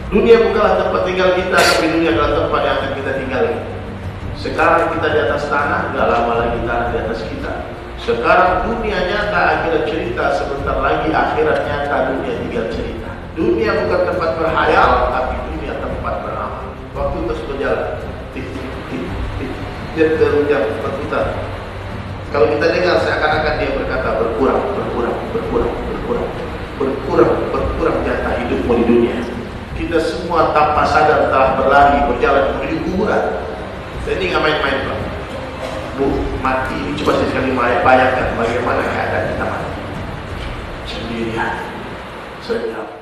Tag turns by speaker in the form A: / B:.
A: Dunia bukanlah tempat tinggal kita, tapi dunia adalah tempat yang akan kita tinggali. Sekarang kita di atas tanah, gak lama lagi tanah di atas kita. Sekarang dunia nyata akhirat cerita, sebentar lagi akhirat nyata dunia tinggal cerita. Dunia bukan tempat berhayal, tapi dunia tempat beramal. Waktu terus berjalan, tik tik tik tik, dia berjalan berputar. Kalau kita dengar seakan-akan dia berkata berkurang, berkurang, berkurang, berkurang, berkurang, berkurang jatah hidupmu di dunia. Kita semua tanpa sadar telah berlari berjalan menuju kuburan. Jadi nggak main-main Pak. Bu, mati ini coba sekali bayangkan bagaimana keadaan kita mati sendirian, senyap.